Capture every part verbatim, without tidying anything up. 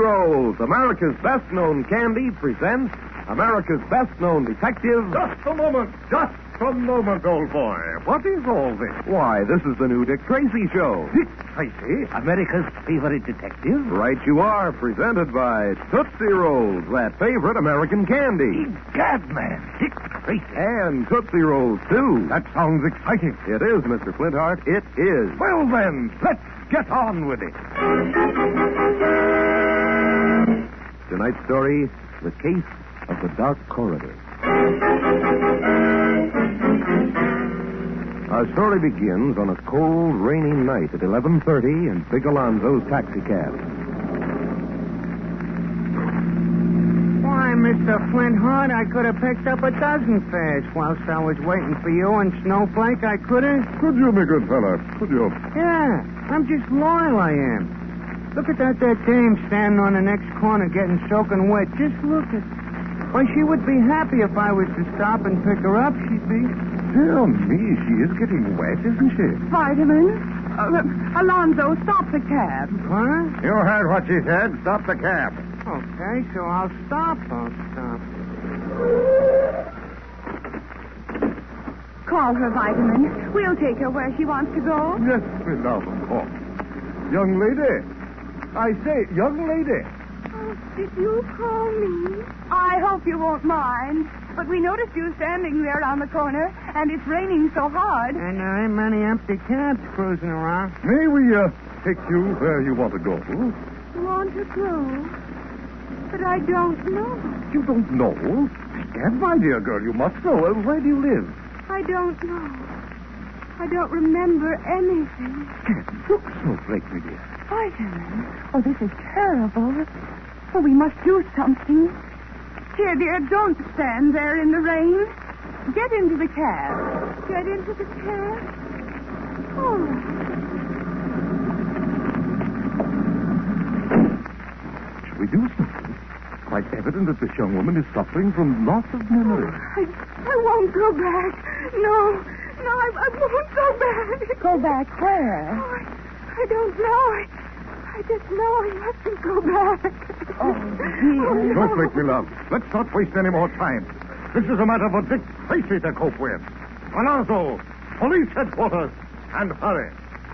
Rolls, America's best-known candy, presents America's best-known detective... Just a moment, just a moment, old boy. What is all this? Why, this is the new Dick Tracy Show. Dick Tracy? America's favorite detective? Right you are, presented by Tootsie Rolls, that favorite American candy. Gad, man, Dick Tracy. And Tootsie Rolls, too. That sounds exciting. It is, Mister Flintheart, it is. Well, then, let's get on with it. Tonight's story, The Case of the Dark Corridor. Our story begins on a cold, rainy night at eleven thirty in Big Alonzo's taxicab. Why, Mister Flintheart, I could have picked up a dozen fares whilst I was waiting for you and Snowflake. I could have. Could you, my good fella? Could you? Yeah, I'm just loyal, I am. Look at that, that dame standing on the next corner getting soaking wet. Just look at... Why, she would be happy if I was to stop and pick her up, she'd be. Dear me, she is getting wet, isn't she? Vitamin? Uh, Alonzo, stop the cab. Huh? You heard what she said. Stop the cab. Okay, so I'll stop. I'll stop. Call her, Vitamin. We'll take her where she wants to go. Yes, Miss Alvin, call. Young lady. I say, young lady. Oh, did you call me? I hope you won't mind. But we noticed you standing there on the corner, and it's raining so hard. And there ain't many empty cabs cruising around. May we uh, take you where you want to go? Want to go? But I don't know. You don't know? Gad, my dear girl, you must know. Uh, Where do you live? I don't know. I don't remember anything. Look, Snowflake, my dear. Vitamin. Oh, this is terrible. Oh, we must do something. Here, dear, don't stand there in the rain. Get into the cab. Get into the cab? All right. Shall we do something? Quite evident that this young woman is suffering from loss of memory. I, I won't go back. No, no, I, I won't go back. Go back where? Oh, I, I don't know. I, I just know I mustn't go back. Oh, dear. Don't make me love. Let's not waste any more time. This is a matter for Dick Tracy to cope with. Alonzo, police headquarters, and hurry.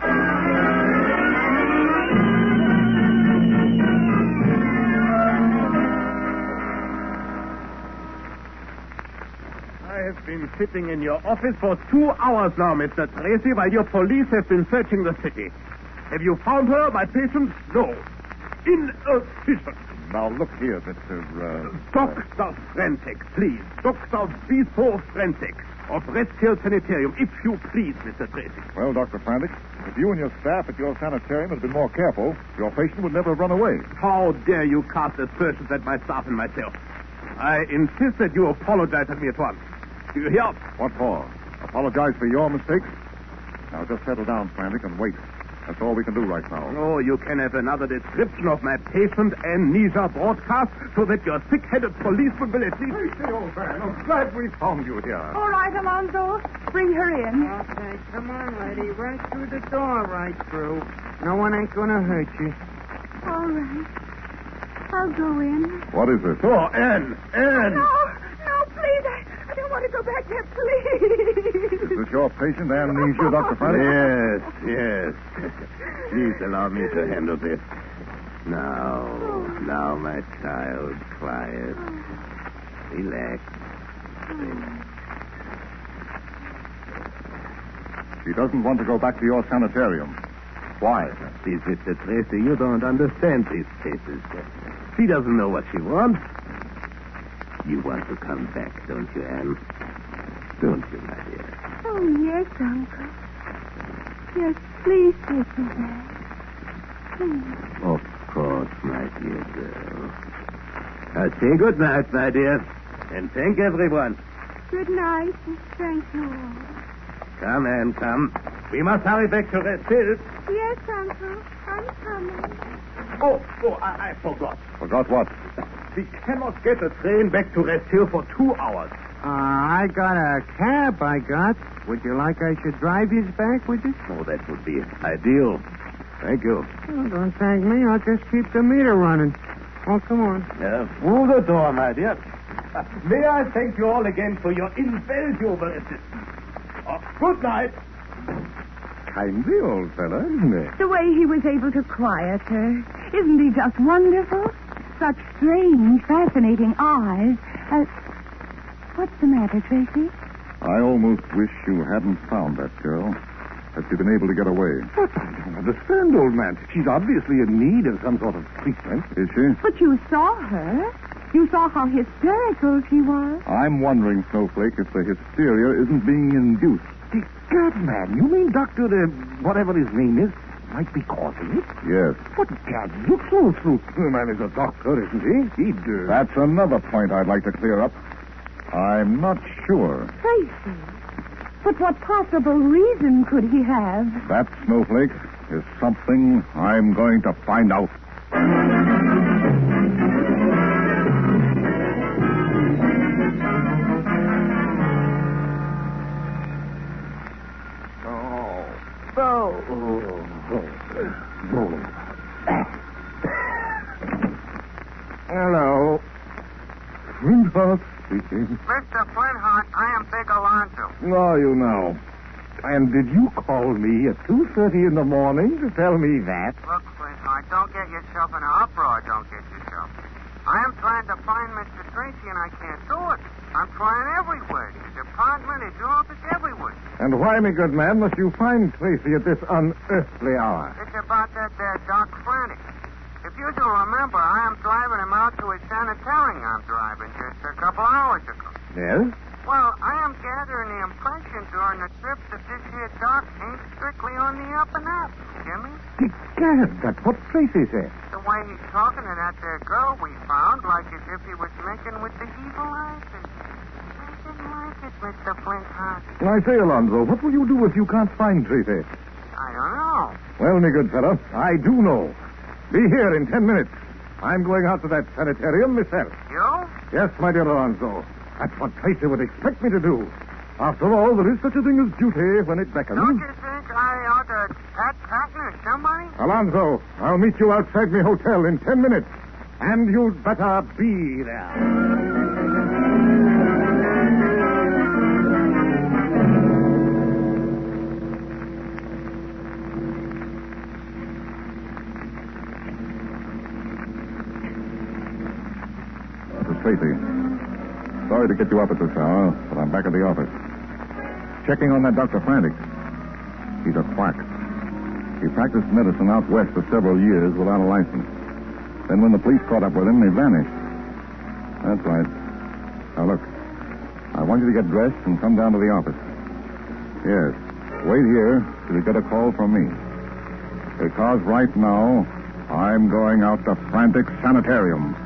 I have been sitting in your office for two hours now, Mister Tracy, while your police have been searching the city. Have you found her, my patient? No. Inefficient. Now, look here, Mister Uh, Doctor Frentek, please. Doctor Vito Frentek of Rest Hill Sanitarium, if you please, Mister Tracy. Well, Doctor Frantic, if you and your staff at your sanitarium had been more careful, your patient would never have run away. How dare you cast aspersions at my staff and myself? I insist that you apologize to me at once. Do you hear? What for? Apologize for your mistakes? Now, just settle down, Frantic, and wait. That's all we can do right now. Oh, you can have another description of my patient amnesia broadcast so that your sick-headed policeman will at least... Hey, old man, I'm glad we found you here. All right, Alonzo. Bring her in. Okay, come on, lady. Right through the door, right through. No one ain't gonna hurt you. All right. I'll go in. What is it? Oh, Anne, Anne. No, no, please. I, I don't want to go back there, please. Is this your patient amnesia, Doctor Frantic? Yes, yes. Please allow me to handle this. Now, now, my child, quiet. Relax. She doesn't want to go back to your sanitarium. Why? Please, Mister Tracy, you don't understand these cases. She doesn't know what she wants. You want to come back, don't you, Anne? Don't you, my dear? Oh, yes, Uncle. Yes, please take me back. Please. Of course, my dear girl. Now, say good night, my dear. And thank everyone. Good night, and thank you all. Come, Anne, come. We must hurry back to Rest Hill. Yes, Uncle. I'm coming. Oh, oh, I, I forgot. Forgot what? We cannot get a train back to Rest Hill for two hours. Uh, I got a cab, I got. Would you like I should drive you back with it? Oh, that would be ideal. Thank you. Oh, don't thank me. I'll just keep the meter running. Oh, come on. Uh, through the door, my dear. Uh, may I thank you all again for your invaluable assistance. Uh, good night. Kindly old fella, isn't he? The way he was able to quiet her. Isn't he just wonderful? Such strange, fascinating eyes. Uh, what's the matter, Tracy? I almost wish you hadn't found that girl. That you've been able to get away. But I don't understand, old man. She's obviously in need of some sort of treatment. Is she? But you saw her. You saw how hysterical she was. I'm wondering, Snowflake, if the hysteria isn't being induced. Gad, man, you mean Doctor, uh, whatever his name is, might be causing it? Yes. But Gad, look so through. The man is a doctor, isn't he? He'd... Uh... That's another point I'd like to clear up. I'm not sure. Tracy. But what possible reason could he have? That, Snowflake, is something I'm going to find out. Hello. Flintheart speaking. Mister Flintheart, I am Big Alonzo. Oh, you know. And did you call me at two thirty in the morning to tell me that? Look, Flintheart, don't get yourself in an uproar, don't get yourself. I am trying to find Mister Tracy, and I can't do it. I'm trying everywhere. His apartment, his office, everywhere. And why, me good man, must you find Tracy at this unearthly hour? It's about that there Doc Frantic. If you do remember, I am driving him out to his sanitarium I'm driving just a couple hours ago. Yes? Well, I am gathering the impression during the trip that this here Doc ain't strictly on the up and up, Jimmy. Gad, that's what Tracy said. The way he's talking to that there girl we found, like as if he was making with the evil eyes. I didn't like it, Mister Flintheart. I say, Alonzo, what will you do if you can't find Tracy? I don't know. Well, me good fellow, I do know. Be here in ten minutes. I'm going out to that sanitarium myself. You? Yes, my dear Alonzo. That's what Tracy would expect me to do. After all, there is such a thing as duty when it beckons. Don't you think I ought to pat Patton or somebody? Alonzo, I'll meet you outside my hotel in ten minutes. And you'd better be there. Tracy. Sorry to get you up at this hour, but I'm back at the office. Checking on that Doctor Frantic. He's a quack. He practiced medicine out west for several years without a license. Then when the police caught up with him, he vanished. That's right. Now, look. I want you to get dressed and come down to the office. Yes. Wait here till you get a call from me. Because right now, I'm going out to Frantic Sanitarium.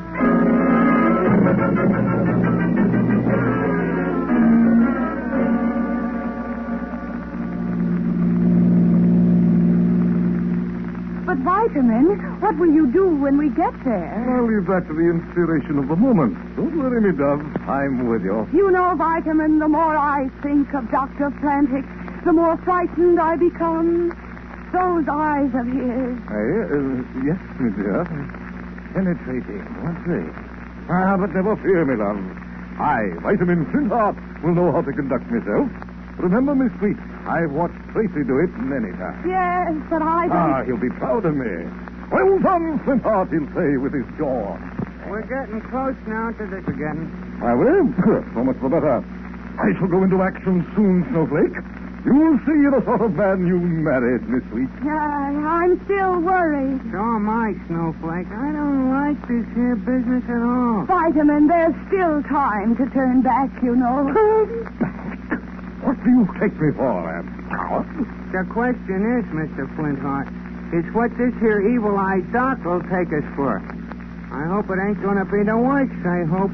But, Vitamin, what will you do when we get there? I'll leave that to the inspiration of the moment. Don't worry, me dove. I'm with you. You know, Vitamin, the more I think of Doctor Frantic, the more frightened I become. Those eyes of his. Hey, uh, yes, me dear. Penetrating, what's they? Ah, but never fear, me love. I, Vitamin Flintheart, will know how to conduct myself. Remember, Miss Sweet, I've watched Tracy do it many times. Yes, but I don't... Ah, he'll be proud of me. Well done, Flintheart, he'll say with his jaw. We're getting close now to this again. I will. So much the better. I shall go into action soon, Snowflake. You'll see the sort of man you married, Miss Sweet. Uh, I'm still worried. So am I, Snowflake. I don't like this here business at all. Vitamin, there's still time to turn back, you know. What do you take me for, Aunt Coward? The question is, Mister Flintheart, is what this here evil-eyed doc will take us for. I hope it ain't going to be the worst, I hope.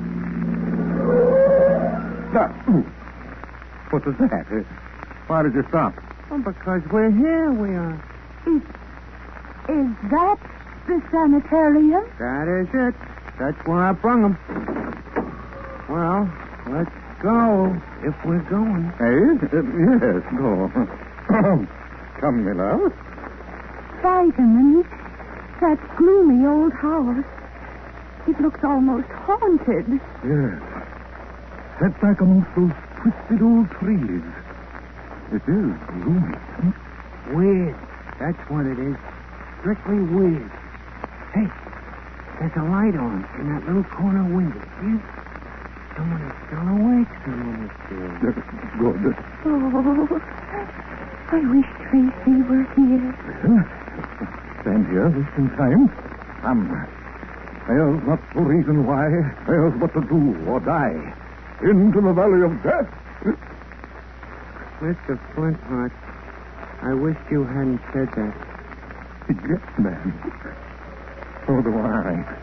That, what was that? Uh, why did you stop? Well, because we're here, we are. Is, is that the sanitarium? That is it. That's where I brung them. Well, let's go, if we're going. Hey? Uh, yes, go. Come, me love. Vitamin, that gloomy old house. It looks almost haunted. Yes. Set back amongst those twisted old trees. It is gloomy. Hmm? Weird. That's what it is. Strictly weird. Hey, there's a light on in that little corner window. See? Someone is still awake. Someone is still... Good. Oh, I wish Tracy were here. Well, stand here, wasting time. Come. There's not the reason why. There's but to do or die. Into the valley of death. Mister Flintheart, I wish you hadn't said that. Yes, man. So do I.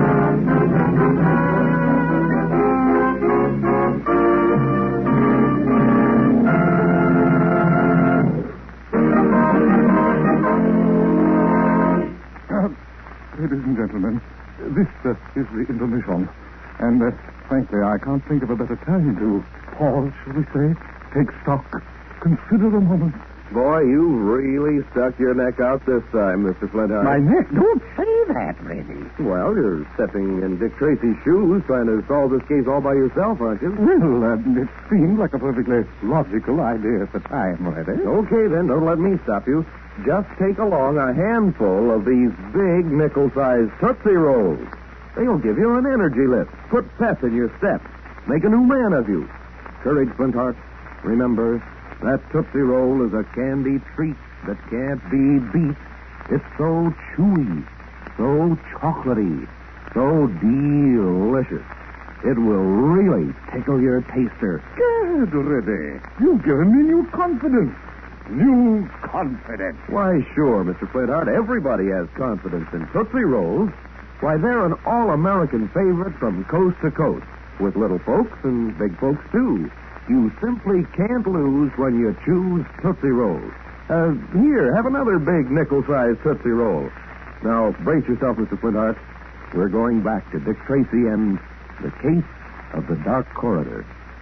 Uh, ladies and gentlemen, this uh, is the intermission. And, uh, frankly, I can't think of a better time to pause, shall we say, take stock, consider a moment. Boy, you really stuck your neck out this time, Mister Flintheart. My neck? Don't say that, Reddy. Well, you're stepping in Dick Tracy's shoes, trying to solve this case all by yourself, aren't you? Well, uh, it seemed like a perfectly logical idea at the time, Reddy. Okay, then, don't let me stop you. Just take along a handful of these big nickel-sized Tootsie Rolls. They'll give you an energy lift, put pep in your step, make a new man of you. Courage, Flintheart. Remember, that Tootsie Roll is a candy treat that can't be beat. It's so chewy, so chocolatey, so delicious. It will really tickle your taster. Good, Reddy. You've given me new confidence. New confidence. Why, sure, Mister Flintheart. Everybody has confidence in Tootsie Rolls. Why, they're an all-American favorite from coast to coast, with little folks and big folks, too. You simply can't lose when you choose Tootsie Rolls. Uh, here, have another big nickel-sized Tootsie Roll. Now, brace yourself, Mister Flintheart. We're going back to Dick Tracy and the case of the Dark Corridor.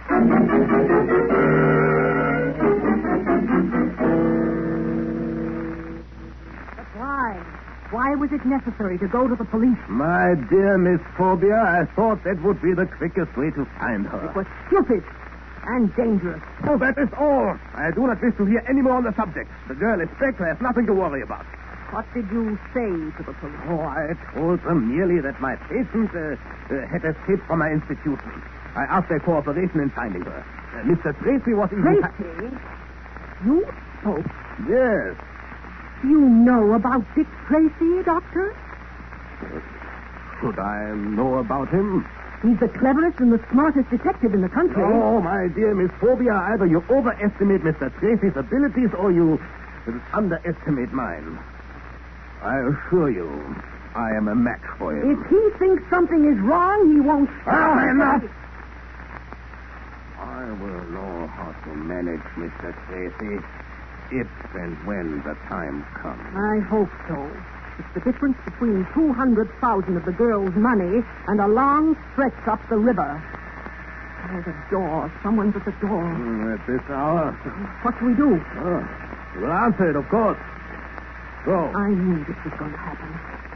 But why? Why was it necessary to go to the police? My dear Miss Phobia, I thought that would be the quickest way to find her. It was stupid and dangerous. Oh, that is all. I do not wish to hear any more on the subject. The girl is back. I have nothing to worry about. What did you say to the police? Oh, I told them merely that my patient uh, uh, had escaped from my institution. I asked their cooperation in finding her. Uh, Mister Tracy was in... Tracy? You spoke? Yes. You know about Dick Tracy, Doctor? Should I know about him? He's the cleverest and the smartest detective in the country. Oh, my dear Miss Phobia, either you overestimate Mister Tracy's abilities or you underestimate mine. I assure you, I am a match for him. If he thinks something is wrong, he won't stop. Ah, enough! I will know how to manage Mister Tracy if and when the time comes. I hope so. It's the difference between two hundred thousand of the girl's money and a long stretch up the river. Oh, the door. Someone's at the door. Mm, at this hour? What do we do? Oh, we'll answer it, of course. Go. I knew this was going to happen.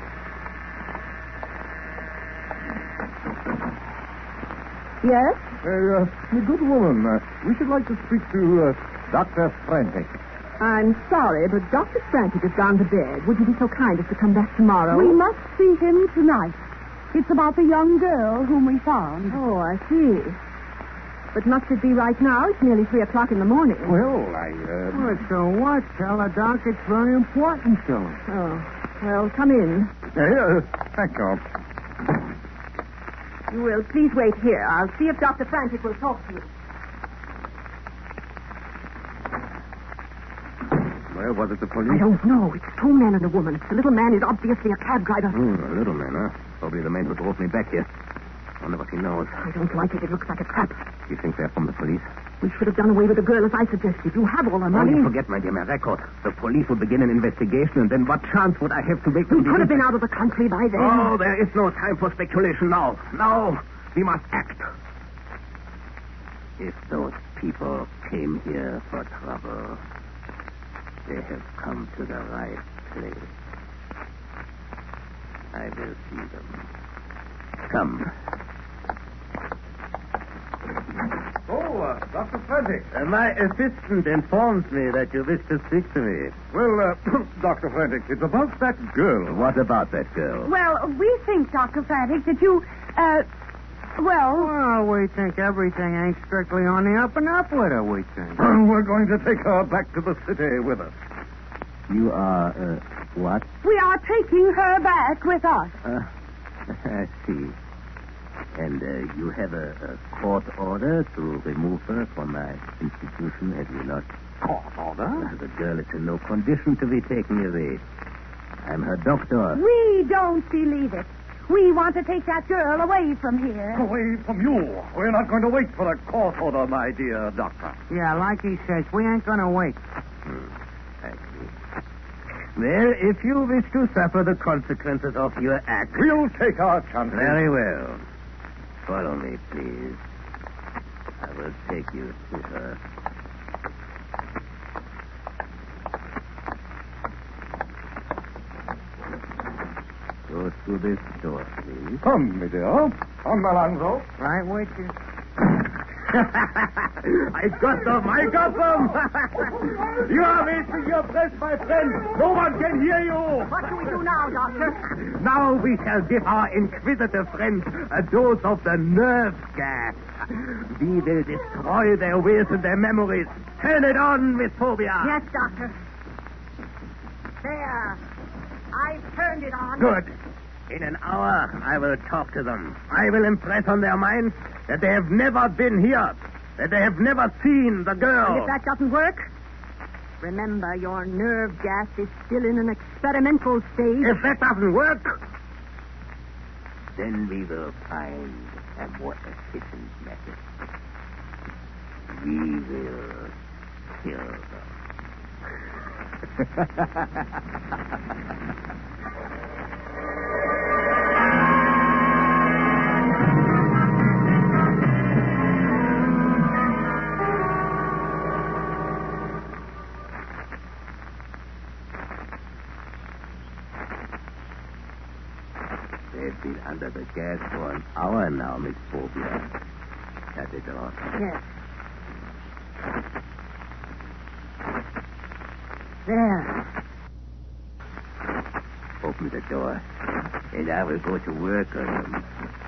Yes? Uh, uh, good woman, uh, we should like to speak to uh, Doctor Frantic. I'm sorry, but Doctor Frantic has gone to bed. Would you be so kind as to come back tomorrow? We must see him tonight. It's about the young girl whom we found. Oh, I see. But must it be right now? It's nearly three o'clock in the morning. Well, I, uh... Well, so what? Tell the doc it's very important to him. Oh, well, come in. Uh, thank you. You will please wait here. I'll see if Doctor Frantic will talk to you. Well, was it the police? I don't know. It's two men and a woman. The little man is obviously a cab driver. Hmm, a little man, huh? Probably the man who drove me back here. I wonder what he knows. I don't like it. It looks like a trap. You think they're from the police? We should have done away with the girl as I suggested. You have all the Oh, money. you forget, my dear, my record. The police would begin an investigation, and then what chance would I have to make them... We could have been out of the country by then. Oh, there is no time for speculation now. Now, we must act. If those people came here for trouble, they have come to the right place. I will see them. Come. Oh, uh, Doctor Frantic. Uh, my assistant informs me that you wish to speak to me. Well, uh, Doctor Frantic, it's about that girl. What about that girl? Well, we think, Doctor Frantic, that you, uh, well... Well, we think everything ain't strictly on the up and up with her, we think. We're going to take her back to the city with us. You are, uh, what? We are taking her back with us. Uh, I see. And uh, you have a, a court order to remove her from my institution, have you not? Court order? Uh, the girl is in no condition to be taken away. I'm her doctor. We don't believe it. We want to take that girl away from here. Away from you. We're not going to wait for a court order, my dear doctor. Yeah, like he says, we ain't gonna wait. Hmm. I see. Well, if you wish to suffer the consequences of your act... We'll take our chances. Very well. Follow me, please. I will take you to her. Go through this door, please. Come, my dear. Come, Alonzo. Right with you. I got them! I got them! You are wasting your breath, my friend. No one can hear you. What do we do now, Doctor? Now we shall give our inquisitive friends a dose of the nerve gas. We will destroy their wills and their memories. Turn it on, Miss Phobia. Yes, Doctor. There. I've turned it on. Good. In an hour, I will talk to them. I will impress on their minds that they have never been here, that they have never seen the girl. And if that doesn't work, remember your nerve gas is still in an experimental stage. If that doesn't work, Then we will find a more efficient method. We will kill them. They've been under the gas for an hour now, Miss Phobia. Shut it off. Yes. There. Open the door, and I will go to work on them.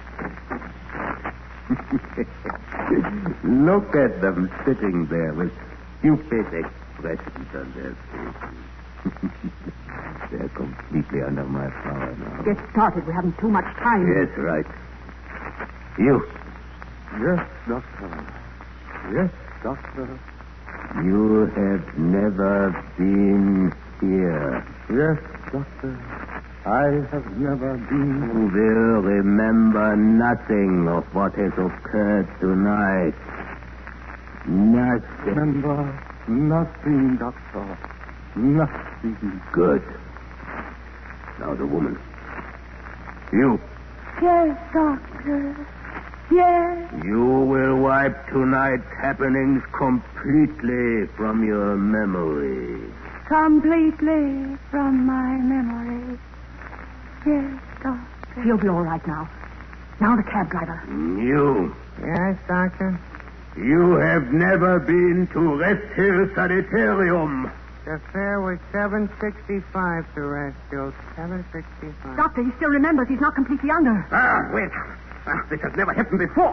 Look at them sitting there with stupid expressions on their faces. They're completely under my power now. Get started. We haven't too much time. Yes, right. You. Yes, Doctor. Yes, Doctor. You have never been here. Yes, Doctor. I have never been. You will remember nothing of what has occurred tonight. Nothing. Remember nothing, Doctor. Nothing. Good. Now the woman. You. Yes, Doctor. Yes. You will wipe tonight's happenings completely from your memory. Completely from my memory. Yes, Doctor. He'll be all right now. Now the cab driver. You. Yes, Doctor? You have never been to Rest Hill Sanitarium. The fare was seven sixty-five to Rest Hill. seven sixty-five. Doctor, he still remembers he's not completely under. Ah, wait. Ah, this has never happened before.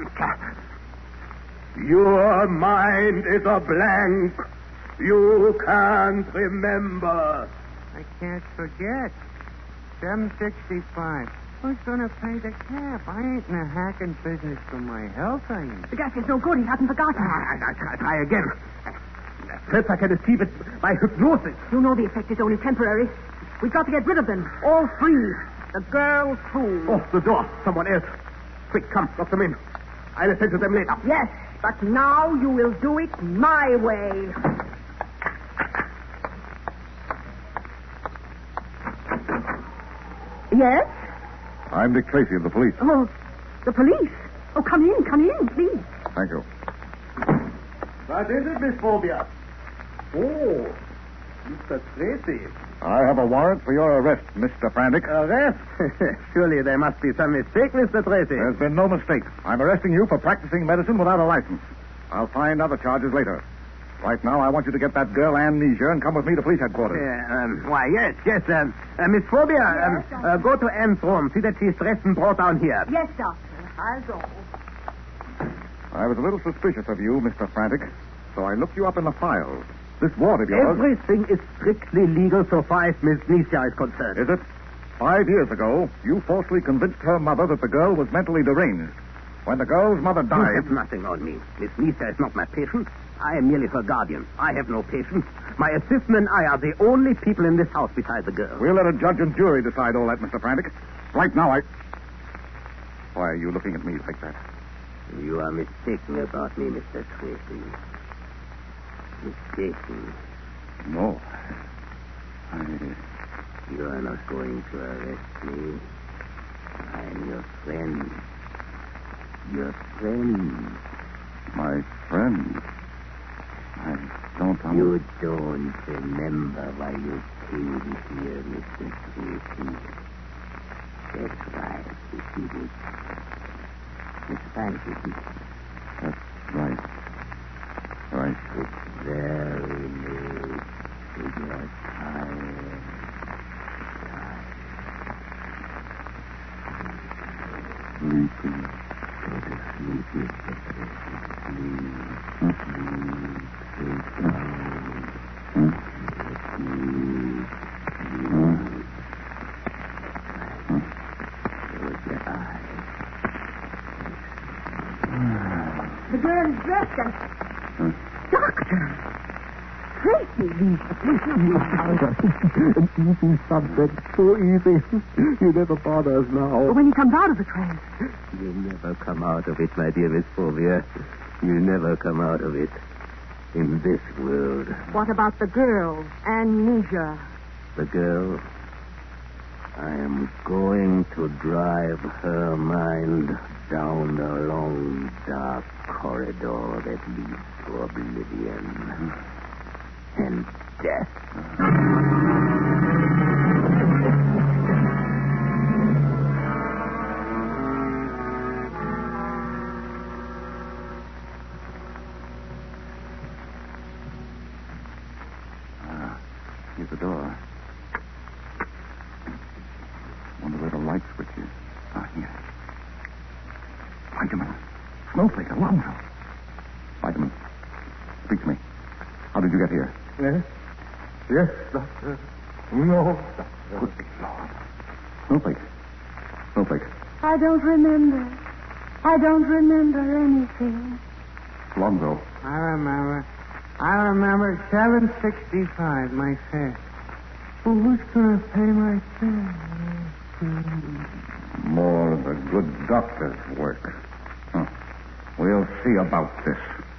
Your mind is a blank. You can't remember. I can't forget. seven sixty-five. Who's going to pay the cab? I ain't in a hacking business for my health, I ain't. The gas is no good. He hasn't forgotten. Ah, I, I, try again. Perhaps I can deceive it by hypnosis. You know the effect is only temporary. We've got to get rid of them. All three. The girl, too. Oh, the door. Someone else. Quick, come, lock them in. I'll attend to them later. Yes, but now you will do it my way. Yes? I'm Dick Tracy of the police. Oh, the police. Oh, come in, come in, please. Thank you. What is it, Miss Phobia? Oh, Mister Tracy. I have a warrant for your arrest, Mister Frantic. Arrest? Surely there must be some mistake, Mister Tracy. There's been no mistake. I'm arresting you for practicing medicine without a license. I'll find other charges later. Right now, I want you to get that girl Amnesia and come with me to police headquarters. Yeah, um, why, yes, yes. Um, uh, Miss Phobia, Yes, um, uh, go to Anne's room. See that she's dressed and brought down here. Yes, Doctor. I'll go. I was a little suspicious of you, Mister Frantic, so I looked you up in the files. This ward of yours... Everything is strictly legal so far as Miss Nisha is concerned. Is it? Five years ago, you falsely convinced her mother that the girl was mentally deranged. When the girl's mother You died... have nothing on me. Miss Nisha is not my patient. I am merely her guardian. I have no patient. My assistant and I are the only people in this house besides the girl. We'll let a judge and jury decide all that, Mister Frantic. Right now, I... Why are you looking at me like that? You are mistaken about me, Mister Tracy. Mistaken. No. I... You are not going to arrest me. I am your friend. Your friend. My friend. I don't... Un- You don't remember why you came here, Mister Tracy. That's right, isn't it? It's right, isn't it? That's right. Right. It's very late. You are tired. Sleeping. Go to sleep, Mister Tracy. Sleep. Sleep. Sleep down. Sleep. Sleep. Close your eyes. The girl is dressed as... Huh? Doctor! Tracy! An easy subject, so easy. You never bother us now. When he comes out of the trance. You never come out of it, my dear Miss Phobia. You never come out of it. In this world. What about the girl, Amnesia? The girl. I am going to drive her mind down a long, dark corridor that leads to oblivion and death. Ah, here's the door. Wonder where the light switch is. Ah, here. Vitamin. Snowflake, Alonzo. Vitamin, speak to me. How did you get here? Yes? Yes, Doctor. No, Doctor. Good Lord. Snowflake. Snowflake. I don't remember. I don't remember anything. Alonzo. I remember. I remember seven sixty-five, my fare. Well, who's going to pay my fare? More of the good doctor's work. Huh. We'll see about this.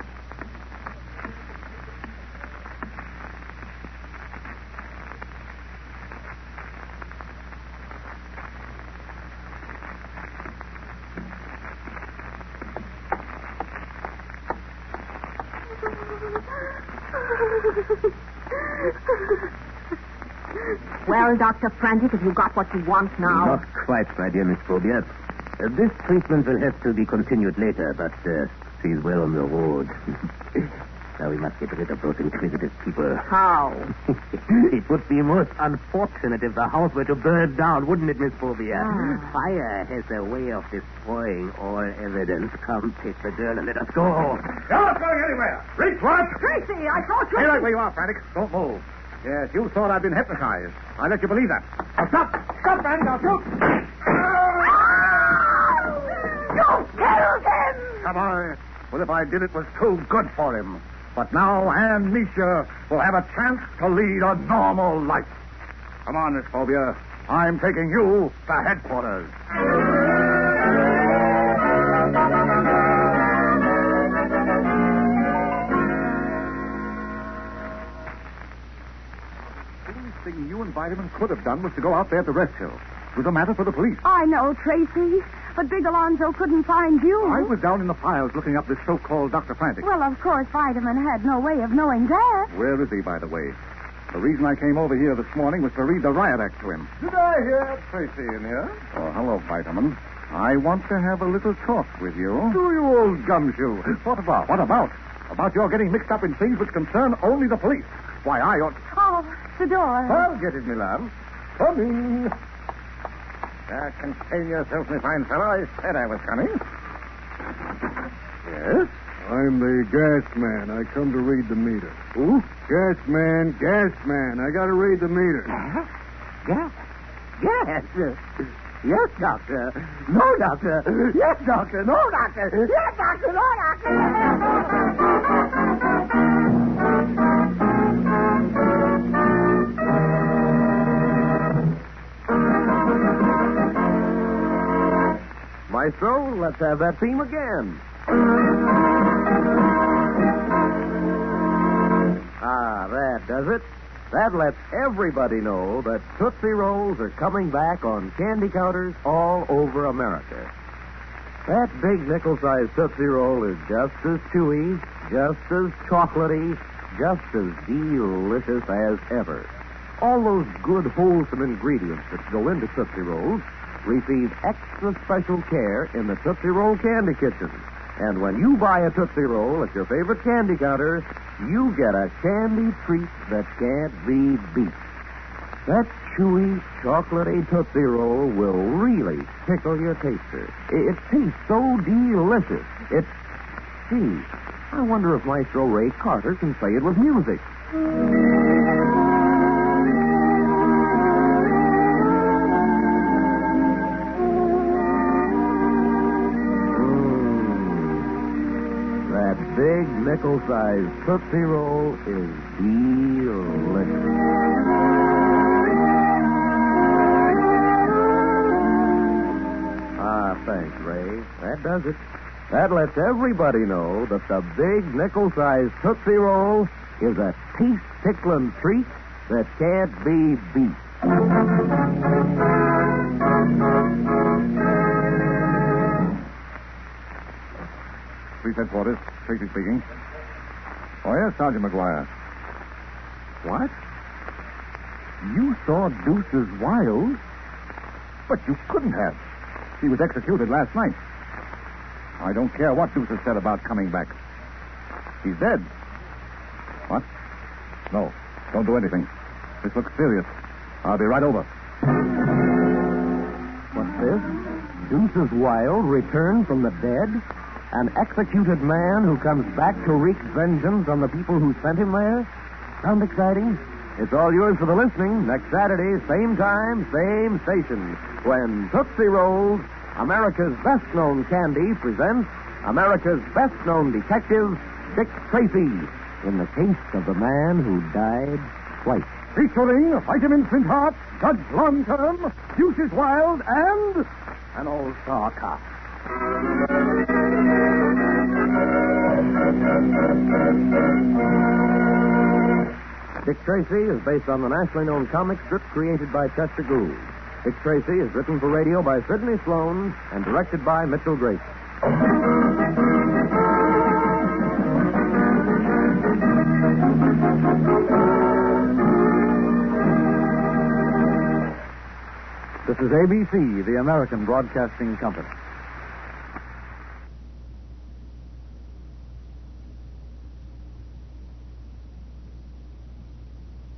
Well, Doctor Frantic, have you got what you want now? Not quite, my dear Miss Phobia. Uh, this treatment will have to be continued later, but uh, she's well on the road. Now we must get rid of those inquisitive people. How? It would be most unfortunate if the house were to burn down, wouldn't it, Miss Phobia? Ah. Fire has a way of destroying all evidence. Come, take the girl and let us go. You're not going anywhere. Reach, what? Tracy, I thought you... Stay right where you are, Frantic. Don't move. Yes, you thought I'd been hypnotized. I let you believe that. Now stop. Stop, man. Now shoot. You killed him! Have I? Well, if I did, it was too good for him. But now Amnesia will have a chance to lead a normal life. Come on, Miss Phobia. I'm taking you to headquarters. The only thing you and Vitamin could have done was to go out there to Rest Hill. It was a matter for the police. I know, Tracy, but Big Alonzo couldn't find you. I was down in the files looking up this so-called Doctor Frantic. Well, of course, Vitamin had no way of knowing that. Where is he, by the way? The reason I came over here this morning was to read the riot act to him. Did I hear Tracy in here? Oh, hello, Vitamin. I want to have a little talk with you. Do you, old gumshoe? What about? What about? About your getting mixed up in things which concern only the police. Why, I ought... Oh, the door. I'll get it, Milan. Come in. Uh, contain yourself, my fine fellow. I said I was coming. Yes? I'm the gas man. I come to read the meter. Who? Gas man, gas man. I got to read the meter. Gas? Gas? Yes, doctor. No, doctor. Yes, doctor. No, doctor. Yes, doctor. No, doctor. Maestro, let's have that theme again. Ah, that does it. That lets everybody know that Tootsie Rolls are coming back on candy counters all over America. That big nickel-sized Tootsie Roll is just as chewy, just as chocolatey, just as delicious as ever. All those good, wholesome ingredients that go into Tootsie Rolls receive extra special care in the Tootsie Roll Candy Kitchen. And when you buy a Tootsie Roll at your favorite candy counter, you get a candy treat that can't be beat. That chewy, chocolatey Tootsie Roll will really tickle your taster. It, it tastes so delicious. It's... Gee, I wonder if Maestro Ray Carter can say it with music. Big nickel-sized Tootsie Roll is delicious. Ah, thanks, Ray. That does it. That lets everybody know that the big nickel-sized Tootsie Roll is a teeth-tickling treat that can't be beat. Police headquarters. Tracy speaking. Oh, yes, Sergeant McGuire. What? You saw Deuce's Wild? But you couldn't have. He was executed last night. I don't care what Deuce has said about coming back. He's dead. What? No, don't do anything. This looks serious. I'll be right over. What's this? Deuce's Wild returned from the dead? An executed man who comes back to wreak vengeance on the people who sent him there? Sound exciting? It's all yours for the listening next Saturday, same time, same station, when Tootsie Rolls, America's best-known candy, presents America's best-known detective, Dick Tracy, in the case of the man who died twice. Featuring Vitamin Flint Heart, Judge Long Term, Deuces Wild, and an all-star cast. Dick Tracy is based on the nationally known comic strip created by Chester Gould. Dick Tracy is written for radio by Sidney Sloan and directed by Mitchell Grace. This is A B C, the American Broadcasting Company.